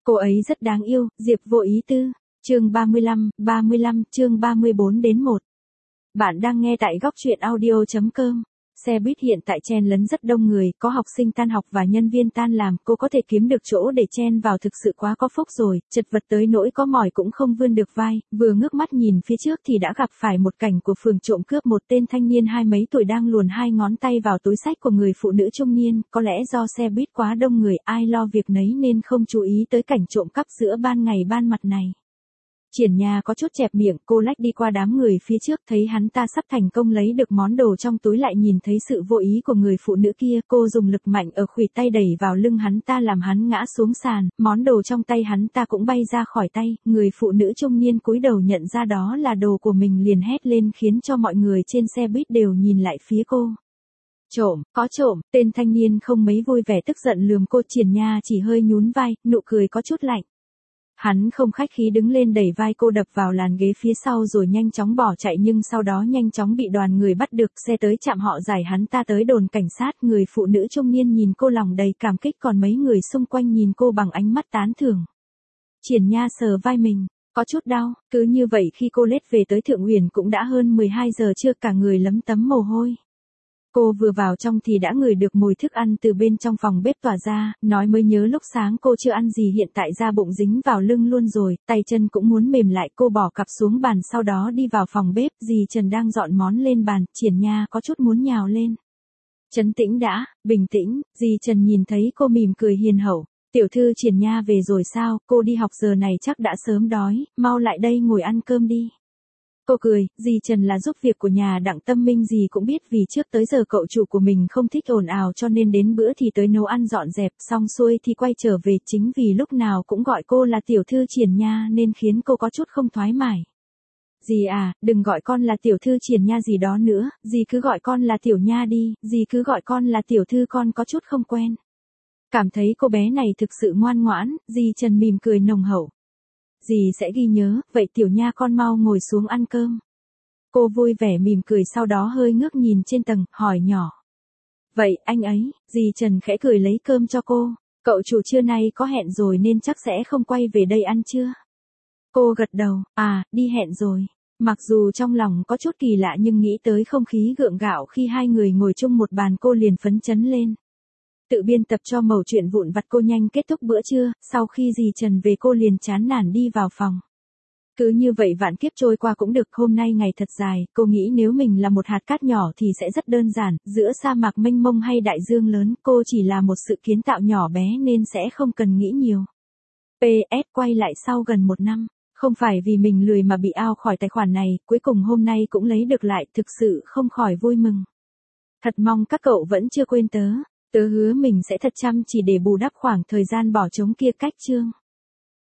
Cô ấy rất đáng yêu, Diệp Vô Ý Tư. Chương 35, chương 34 đến 1. Bạn đang nghe tại góc truyện audio.com. Xe buýt hiện tại chen lấn rất đông người, có học sinh tan học và nhân viên tan làm, cô có thể kiếm được chỗ để chen vào thực sự quá có phúc rồi, chật vật tới nỗi có mỏi cũng không vươn được vai, vừa ngước mắt nhìn phía trước thì đã gặp phải một cảnh của phường trộm cướp. Một tên thanh niên hai mấy tuổi đang luồn hai ngón tay vào túi xách của người phụ nữ trung niên, có lẽ do xe buýt quá đông người, ai lo việc nấy nên không chú ý tới cảnh trộm cắp giữa ban ngày ban mặt này. Triển Nha có chút chẹp miệng, cô lách đi qua đám người phía trước, thấy hắn ta sắp thành công lấy được món đồ trong túi, lại nhìn thấy sự vô ý của người phụ nữ kia, cô dùng lực mạnh ở khuỷu tay đẩy vào lưng hắn ta làm hắn ngã xuống sàn, món đồ trong tay hắn ta cũng bay ra khỏi tay, người phụ nữ trung niên cúi đầu nhận ra đó là đồ của mình liền hét lên khiến cho mọi người trên xe buýt đều nhìn lại phía cô. Trộm, có trộm, tên thanh niên không mấy vui vẻ tức giận lườm cô. Triển Nha chỉ hơi nhún vai, nụ cười có chút lạnh. Hắn không khách khí đứng lên đẩy vai cô đập vào làn ghế phía sau rồi nhanh chóng bỏ chạy, nhưng sau đó nhanh chóng bị đoàn người bắt được, xe tới trạm họ giải hắn ta tới đồn cảnh sát. Người phụ nữ trung niên nhìn cô lòng đầy cảm kích, còn mấy người xung quanh nhìn cô bằng ánh mắt tán thưởng. Triển Nha sờ vai mình, có chút đau, cứ như vậy khi cô lết về tới Thượng Uyển cũng đã hơn 12 giờ trưa, cả người lấm tấm mồ hôi. Cô vừa vào trong thì đã ngửi được mùi thức ăn từ bên trong phòng bếp tỏa ra, nói mới nhớ lúc sáng cô chưa ăn gì, hiện tại da bụng dính vào lưng luôn rồi, tay chân cũng muốn mềm lại. Cô bỏ cặp xuống bàn sau đó đi vào phòng bếp, dì Trần đang dọn món lên bàn, Triển Nha có chút muốn nhào lên. Trấn tĩnh đã, bình tĩnh, dì Trần nhìn thấy cô mỉm cười hiền hậu. Tiểu thư Triển Nha về rồi sao, cô đi học giờ này chắc đã sớm đói, mau lại đây ngồi ăn cơm đi. Cô cười, dì Trần là giúp việc của nhà Đặng Tâm Minh, dì cũng biết vì trước tới giờ cậu chủ của mình không thích ồn ào cho nên đến bữa thì tới nấu ăn dọn dẹp, xong xuôi thì quay trở về, chính vì lúc nào cũng gọi cô là tiểu thư Triển Nha nên khiến cô có chút không thoải mái. Dì à, đừng gọi con là tiểu thư Triển Nha gì đó nữa, dì cứ gọi con là tiểu Nha đi, dì cứ gọi con là tiểu thư, con có chút không quen. Cảm thấy cô bé này thực sự ngoan ngoãn, dì Trần mỉm cười nồng hậu. Dì sẽ ghi nhớ, vậy tiểu Nha con mau ngồi xuống ăn cơm. Cô vui vẻ mỉm cười, sau đó hơi ngước nhìn trên tầng, hỏi nhỏ. Vậy anh ấy, dì Trần khẽ cười lấy cơm cho cô, cậu chủ trưa nay có hẹn rồi nên chắc sẽ không quay về đây ăn trưa. Cô gật đầu, à, đi hẹn rồi. Mặc dù trong lòng có chút kỳ lạ nhưng nghĩ tới không khí gượng gạo khi hai người ngồi chung một bàn cô liền phấn chấn lên. Tự biên tập cho mẩu chuyện vụn vặt, cô nhanh kết thúc bữa trưa, sau khi dì Trần về cô liền chán nản đi vào phòng. Cứ như vậy vạn kiếp trôi qua cũng được, hôm nay ngày thật dài, cô nghĩ nếu mình là một hạt cát nhỏ thì sẽ rất đơn giản, giữa sa mạc mênh mông hay đại dương lớn, cô chỉ là một sự kiến tạo nhỏ bé nên sẽ không cần nghĩ nhiều. PS quay lại sau gần 1 năm, không phải vì mình lười mà bị out khỏi tài khoản này, cuối cùng hôm nay cũng lấy được lại, thực sự không khỏi vui mừng. Thật mong các cậu vẫn chưa quên tớ. Tớ hứa mình sẽ thật chăm chỉ để bù đắp khoảng thời gian bỏ trống kia cách chương.